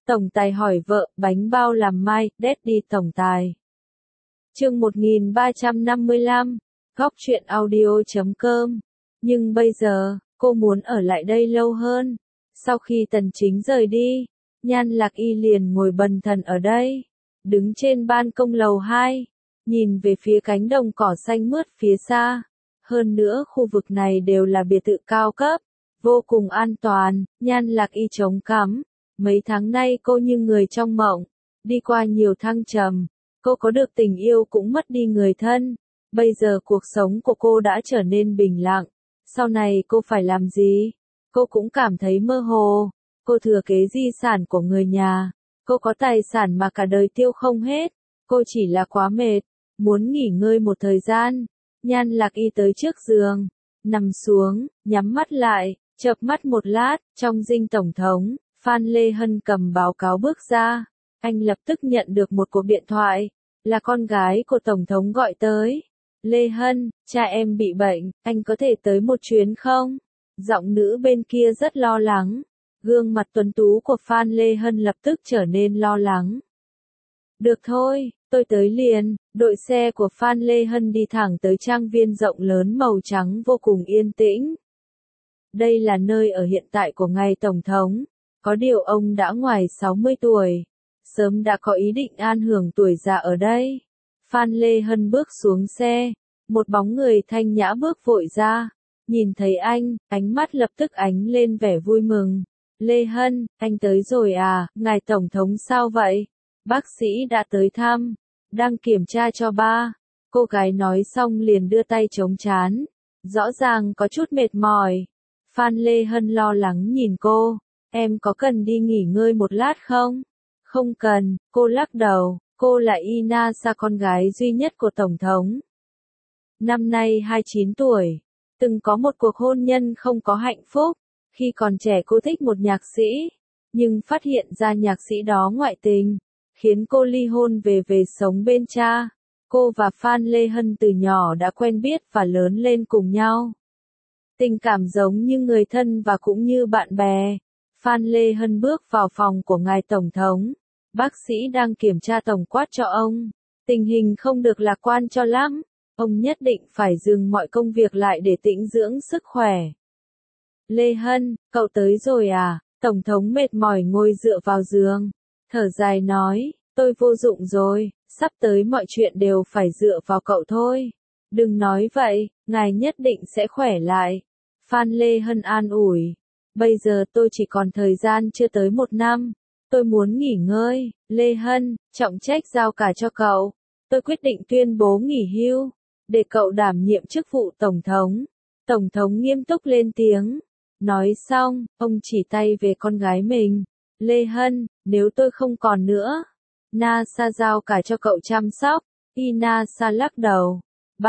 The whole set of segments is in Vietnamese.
Tổng tài hỏi vợ, bánh bao làm mai, Daddy tổng tài. Chương 1355, góc truyện audio.com. Nhưng bây giờ, cô muốn ở lại đây lâu hơn. Sau khi Tần Chính rời đi, Nhan Lạc Y liền ngồi bần thần ở đây, đứng trên ban công lầu 2, nhìn về phía cánh đồng cỏ xanh mướt phía xa. Hơn nữa khu vực này đều là biệt thự cao cấp, vô cùng an toàn. Nhan Lạc Y chống cằm. Mấy tháng nay cô như người trong mộng, đi qua nhiều thăng trầm, cô có được tình yêu cũng mất đi người thân. Bây giờ cuộc sống của cô đã trở nên bình lặng, sau này cô phải làm gì? Cô cũng cảm thấy mơ hồ. Cô thừa kế di sản của người nhà, cô có tài sản mà cả đời tiêu không hết. Cô chỉ là quá mệt, muốn nghỉ ngơi một thời gian. Nhan Lạc Y tới trước giường, nằm xuống, nhắm mắt lại, chợp mắt một lát, trong dinh tổng thống. Phan Lê Hân cầm báo cáo bước ra, anh lập tức nhận được một cuộc điện thoại, là con gái của Tổng thống gọi tới. Lê Hân, cha em bị bệnh, anh có thể tới một chuyến không? Giọng nữ bên kia rất lo lắng, gương mặt tuấn tú của Phan Lê Hân lập tức trở nên lo lắng. Được thôi, tôi tới liền. Đội xe của Phan Lê Hân đi thẳng tới trang viên rộng lớn màu trắng vô cùng yên tĩnh. Đây là nơi ở hiện tại của ngài Tổng thống. Có điều ông đã ngoài 60 tuổi, sớm đã có ý định an hưởng tuổi già ở đây. Phan Lê Hân bước xuống xe, một bóng người thanh nhã bước vội ra, nhìn thấy anh, ánh mắt lập tức ánh lên vẻ vui mừng. Lê Hân, anh tới rồi à, ngài Tổng thống sao vậy? Bác sĩ đã tới thăm, đang kiểm tra cho ba. Cô gái nói xong liền đưa tay chống trán, rõ ràng có chút mệt mỏi. Phan Lê Hân lo lắng nhìn cô. Em có cần đi nghỉ ngơi một lát không? Không cần, cô lắc đầu, cô là Inasa, con gái duy nhất của Tổng thống. Năm nay 29 tuổi, từng có một cuộc hôn nhân không có hạnh phúc. Khi còn trẻ cô thích một nhạc sĩ, nhưng phát hiện ra nhạc sĩ đó ngoại tình, khiến cô ly hôn về sống bên cha. Cô và Phan Lê Hân từ nhỏ đã quen biết và lớn lên cùng nhau. Tình cảm giống như người thân và cũng như bạn bè. Phan Lê Hân bước vào phòng của ngài Tổng thống. Bác sĩ đang kiểm tra tổng quát cho ông. Tình hình không được lạc quan cho lắm. Ông nhất định phải dừng mọi công việc lại để tĩnh dưỡng sức khỏe. Lê Hân, cậu tới rồi à? Tổng thống mệt mỏi ngồi dựa vào giường. Thở dài nói, tôi vô dụng rồi, sắp tới mọi chuyện đều phải dựa vào cậu thôi. Đừng nói vậy, ngài nhất định sẽ khỏe lại. Phan Lê Hân an ủi. Bây giờ tôi chỉ còn thời gian chưa tới 1 năm. Tôi muốn nghỉ ngơi. Lê Hân, trọng trách giao cả cho cậu. Tôi quyết định tuyên bố nghỉ hưu, để cậu đảm nhiệm chức vụ Tổng thống. Tổng thống nghiêm túc lên tiếng. Nói xong, ông chỉ tay về con gái mình. Lê Hân, nếu tôi không còn nữa, Nasa giao cả cho cậu chăm sóc. Inasa lắc đầu.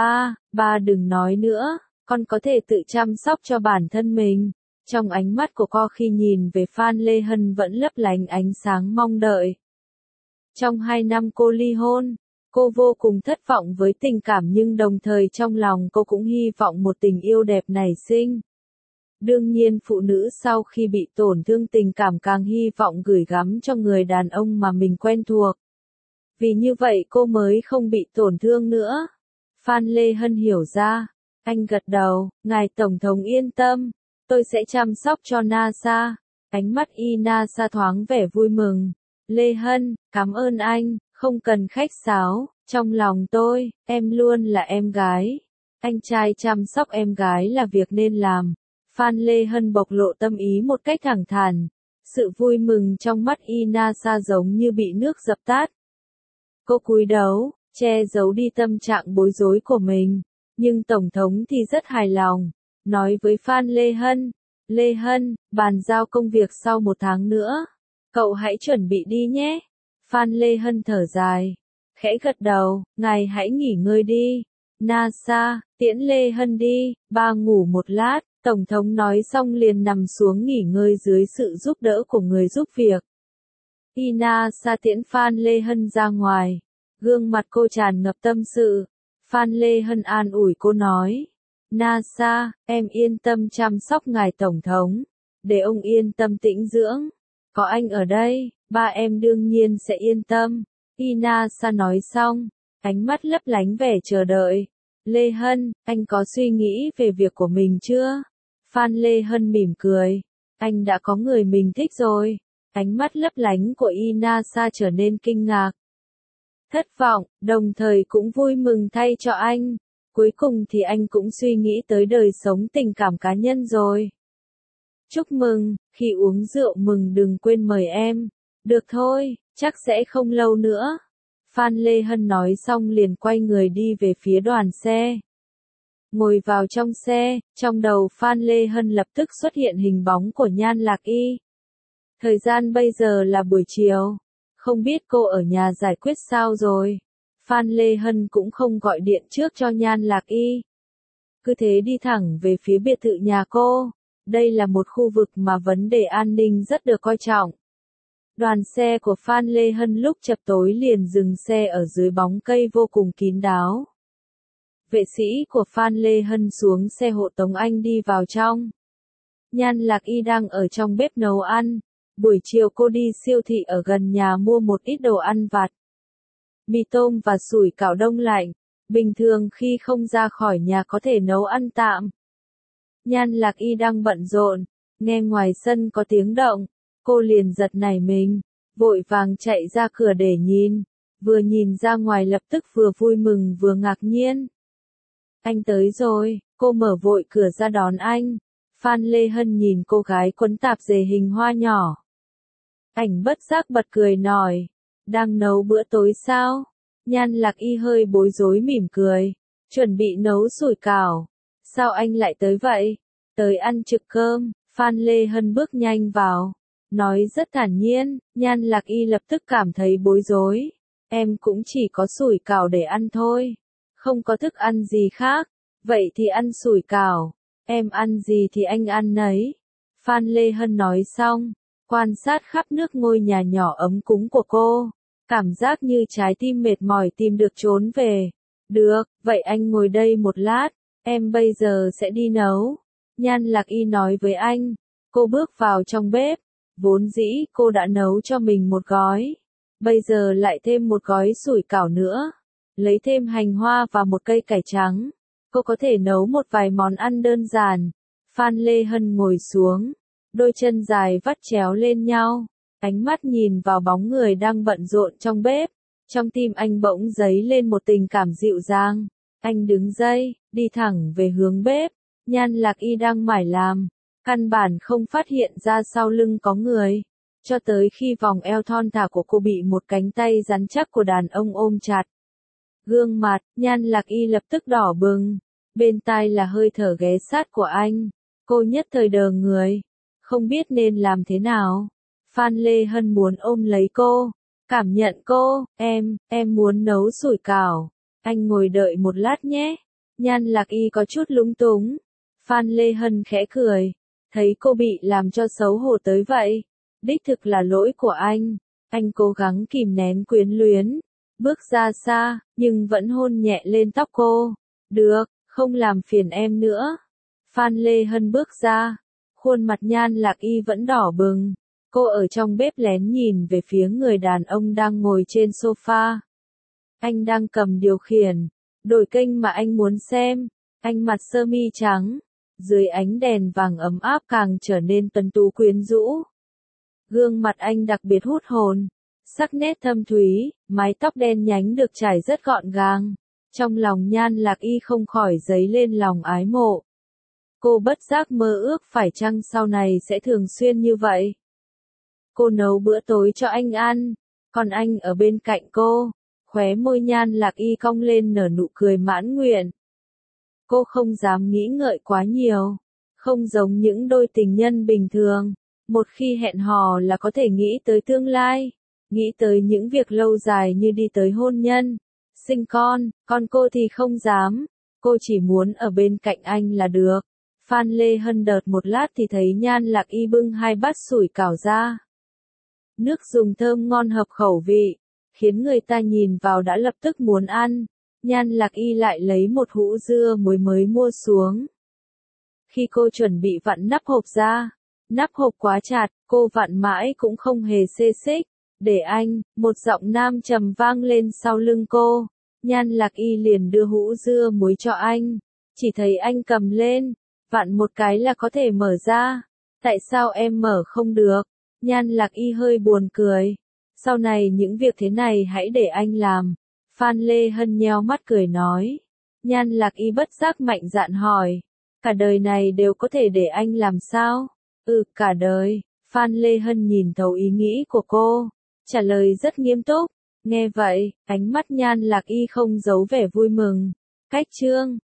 Ba đừng nói nữa, con có thể tự chăm sóc cho bản thân mình. Trong ánh mắt của cô khi nhìn về Phan Lê Hân vẫn lấp lánh ánh sáng mong đợi. Trong 2 năm cô ly hôn, cô vô cùng thất vọng với tình cảm nhưng đồng thời trong lòng cô cũng hy vọng một tình yêu đẹp nảy sinh. Đương nhiên phụ nữ sau khi bị tổn thương tình cảm càng hy vọng gửi gắm cho người đàn ông mà mình quen thuộc. Vì như vậy cô mới không bị tổn thương nữa. Phan Lê Hân hiểu ra. Anh gật đầu, ngài Tổng thống yên tâm. Tôi sẽ chăm sóc cho Nasa. Ánh mắt Inasa thoáng vẻ vui mừng. Lê Hân, cảm ơn anh, không cần khách sáo. Trong lòng tôi, em luôn là em gái. Anh trai chăm sóc em gái là việc nên làm. Phan Lê Hân bộc lộ tâm ý một cách thẳng thắn. Sự vui mừng trong mắt Inasa giống như bị nước dập tắt. Cô cúi đầu, che giấu đi tâm trạng bối rối của mình. Nhưng Tổng thống thì rất hài lòng. Nói với Phan Lê Hân. Lê Hân, bàn giao công việc sau 1 tháng nữa. Cậu hãy chuẩn bị đi nhé. Phan Lê Hân thở dài. Khẽ gật đầu, ngài hãy nghỉ ngơi đi. Nasa, tiễn Lê Hân đi, ba ngủ một lát. Tổng thống nói xong liền nằm xuống nghỉ ngơi dưới sự giúp đỡ của người giúp việc. Inasa tiễn Phan Lê Hân ra ngoài. Gương mặt cô tràn ngập tâm sự. Phan Lê Hân an ủi cô nói. Nasa, em yên tâm chăm sóc ngài Tổng thống. Để ông yên tâm tĩnh dưỡng. có anh ở đây, ba em đương nhiên sẽ yên tâm. Inasa nói xong, ánh mắt lấp lánh vẻ chờ đợi. Lê Hân, anh có suy nghĩ về việc của mình chưa? Phan Lê Hân mỉm cười. Anh đã có người mình thích rồi. Ánh mắt lấp lánh của Inasa trở nên kinh ngạc. Thất vọng, đồng thời cũng vui mừng thay cho anh. Cuối cùng thì anh cũng suy nghĩ tới đời sống tình cảm cá nhân rồi. Chúc mừng, khi uống rượu mừng đừng quên mời em. Được thôi, chắc sẽ không lâu nữa. Phan Lê Hân nói xong liền quay người đi về phía đoàn xe. Ngồi vào trong xe, trong đầu Phan Lê Hân lập tức xuất hiện hình bóng của Nhan Lạc Y. Thời gian bây giờ là buổi chiều. Không biết cô ở nhà giải quyết sao rồi. Phan Lê Hân cũng không gọi điện trước cho Nhan Lạc Y. Cứ thế đi thẳng về phía biệt thự nhà cô. Đây là một khu vực mà vấn đề an ninh rất được coi trọng. Đoàn xe của Phan Lê Hân lúc chập tối liền dừng xe ở dưới bóng cây vô cùng kín đáo. Vệ sĩ của Phan Lê Hân xuống xe hộ tống anh đi vào trong. Nhan Lạc Y đang ở trong bếp nấu ăn. Buổi chiều cô đi siêu thị ở gần nhà mua một ít đồ ăn vặt. Mì tôm và sủi cảo đông lạnh. Bình thường khi không ra khỏi nhà có thể nấu ăn tạm. Nhan Lạc Y đang bận rộn. Nghe ngoài sân có tiếng động. Cô liền giật nảy mình. Vội vàng chạy ra cửa để nhìn. Vừa nhìn ra ngoài lập tức vừa vui mừng vừa ngạc nhiên. Anh tới rồi, cô mở vội cửa ra đón anh. Phan Lê Hân nhìn cô gái quấn tạp dề hình hoa nhỏ. Ảnh bất giác bật cười nói, đang nấu bữa tối sao? Nhan Lạc Y hơi bối rối mỉm cười, chuẩn bị nấu sủi cảo. Sao anh lại tới vậy? Tới ăn trực cơm. Phan Lê Hân bước nhanh vào, nói rất thản nhiên. Nhan Lạc Y lập tức cảm thấy bối rối. Em cũng chỉ có sủi cảo để ăn thôi. Không có thức ăn gì khác. Vậy thì ăn sủi cảo. Em ăn gì thì anh ăn nấy. Phan Lê Hân nói xong, quan sát khắp nước ngôi nhà nhỏ ấm cúng của cô. Cảm giác như trái tim mệt mỏi tìm được trốn về. Được, vậy anh ngồi đây một lát. Em bây giờ sẽ đi nấu. Nhan Lạc Y nói với anh. Cô bước vào trong bếp. Vốn dĩ cô đã nấu cho mình một gói. Bây giờ lại thêm một gói sủi cảo nữa. Lấy thêm hành hoa và một cây cải trắng. Cô có thể nấu một vài món ăn đơn giản. Phan Lê Hân ngồi xuống. Đôi chân dài vắt chéo lên nhau. Ánh mắt nhìn vào bóng người đang bận rộn trong bếp. Trong tim anh bỗng dấy lên một tình cảm dịu dàng. Anh đứng dậy, đi thẳng về hướng bếp. Nhan Lạc Y đang mải làm. Căn bản không phát hiện ra sau lưng có người. Cho tới khi vòng eo thon thả của cô bị một cánh tay rắn chắc của đàn ông ôm chặt. Gương mặt, Nhan Lạc Y lập tức đỏ bừng. Bên tai là hơi thở ghé sát của anh. Cô nhất thời đờ người. Không biết nên làm thế nào. Phan Lê Hân muốn ôm lấy cô. Cảm nhận cô, em muốn nấu sủi cảo. Anh ngồi đợi một lát nhé. Nhan Lạc Y có chút lúng túng. Phan Lê Hân khẽ cười. Thấy cô bị làm cho xấu hổ tới vậy. Đích thực là lỗi của anh. Anh cố gắng kìm nén quyến luyến. Bước ra xa, nhưng vẫn hôn nhẹ lên tóc cô. Được, không làm phiền em nữa. Phan Lê Hân bước ra. Khuôn mặt Nhan Lạc Y vẫn đỏ bừng. Cô ở trong bếp lén nhìn về phía người đàn ông đang ngồi trên sofa. Anh đang cầm điều khiển. Đổi kênh mà anh muốn xem. Anh mặc sơ mi trắng. Dưới ánh đèn vàng ấm áp càng trở nên tuấn tú quyến rũ. Gương mặt anh đặc biệt hút hồn. Sắc nét thâm thúy, mái tóc đen nhánh được trải rất gọn gàng. Trong lòng Nhan Lạc Y không khỏi dấy lên lòng ái mộ. Cô bất giác mơ ước phải chăng sau này sẽ thường xuyên như vậy. Cô nấu bữa tối cho anh ăn, còn anh ở bên cạnh cô. Khóe môi Nhan Lạc Y cong lên nở nụ cười mãn nguyện. Cô không dám nghĩ ngợi quá nhiều. Không giống những đôi tình nhân bình thường. Một khi hẹn hò là có thể nghĩ tới tương lai. Nghĩ tới những việc lâu dài như đi tới hôn nhân, sinh con, còn cô thì không dám. Cô chỉ muốn ở bên cạnh anh là được. Phan Lê Hân đợt một lát thì thấy Nhan Lạc Y bưng 2 bát sủi cảo ra. Nước dùng thơm ngon hợp khẩu vị, khiến người ta nhìn vào đã lập tức muốn ăn. Nhan Lạc Y lại lấy một hũ dưa muối mới mua xuống. Khi cô chuẩn bị vặn nắp hộp ra, Nắp hộp quá chặt, cô vặn mãi cũng không hề xê xích. Để anh, một giọng nam trầm vang lên sau lưng cô. Nhan Lạc Y liền đưa hũ dưa muối cho anh. Chỉ thấy anh cầm lên, vặn một cái là có thể mở ra. Tại sao em mở không được? Nhan Lạc Y hơi buồn cười. Sau này những việc thế này hãy để anh làm. Phan Lê Hân nheo mắt cười nói. Nhan Lạc Y bất giác mạnh dạn hỏi. Cả đời này đều có thể để anh làm sao? Cả đời. Phan Lê Hân nhìn thấu ý nghĩ của cô. Trả lời rất nghiêm túc. Nghe vậy, ánh mắt Nhan Lạc Y không giấu vẻ vui mừng. Cách chương